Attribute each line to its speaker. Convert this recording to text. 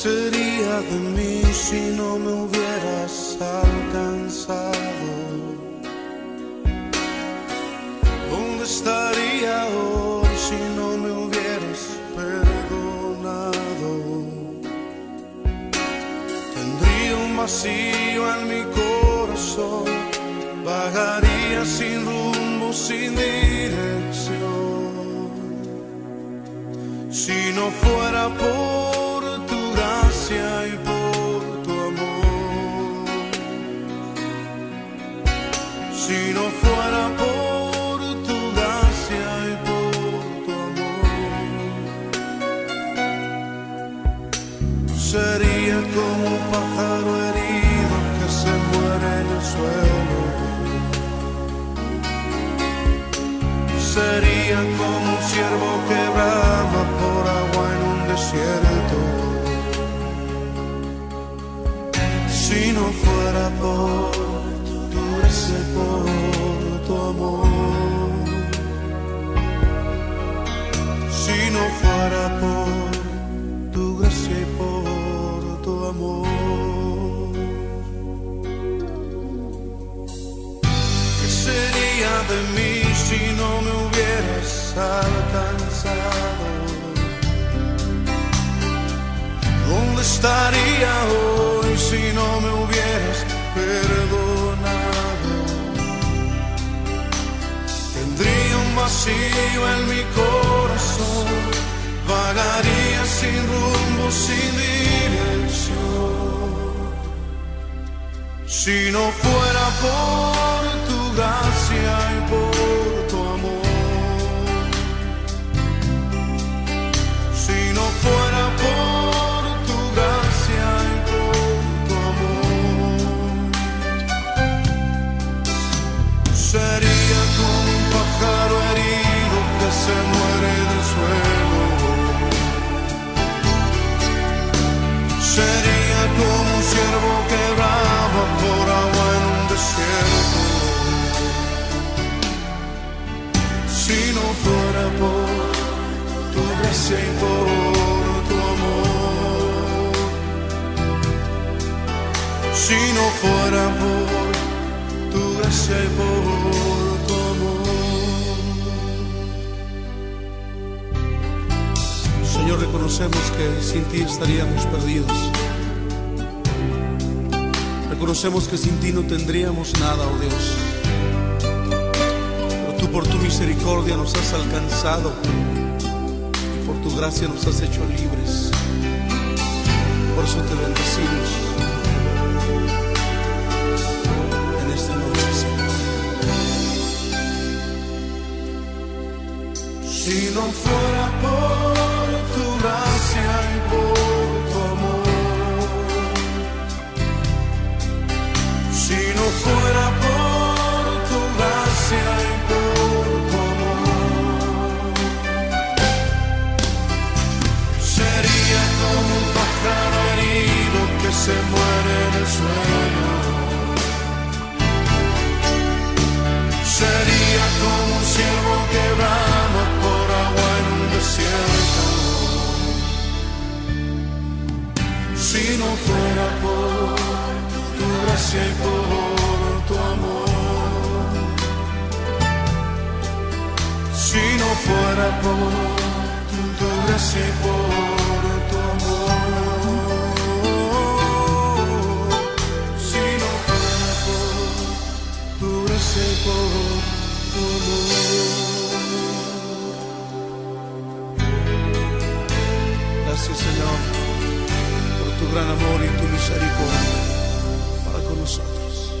Speaker 1: sería de mí si no me hubieras alcanzado? ¿Dónde estaría hoy si no me hubieras perdonado? Tendría un vacío en mi corazón, vagaría sin rumbo, sin dirección. Si no fuera por tu gracia y por tu amor, si no fuera por tu gracia y por tu amor, sería como un pájaro herido que se muere en el suelo. Sería como un ciervo que brama por agua en un desierto. Si no fuera por tu gracia y por tu amor, si no fuera por tu gracia y por tu amor, ¿qué sería de mí si no me hubieras alcanzado? ¿Dónde estaría hoy si no me hubieras perdonado? Tendría un vacío en mi corazón, vagaría sin rumbo, sin dirección. Si no fuera por tu gracia y por tu amor, si no fuera por tu gracia y por tu amor, sería como un pájaro herido que se muere del suelo. Sería como un ciervo que brama por agua en un desierto. Si no fuera por tu gracia y por tu amor, si no fuera por tu gracia y por tu amor. Señor, reconocemos que sin ti estaríamos perdidos. Reconocemos que sin ti no tendríamos nada, oh Dios. Tú por tu misericordia nos has alcanzado y por tu gracia nos has hecho libres. Por eso te bendecimos en esta noche, Señor. Si no fuera por tu gracia y por tu amor, si no fuera por tu gracia y por tu amor, sería como un pájaro herido que se muere en el suelo. Sería como un ciervo que brama por agua en un desierto. Si no fuera por tu gracia y por tu amor, si no fuera por tu gracia y por tu amor, si no fuera por tu gracia y por tu amor. Gracias, Señor, por tu gran amor y tu misericordia para con nosotros.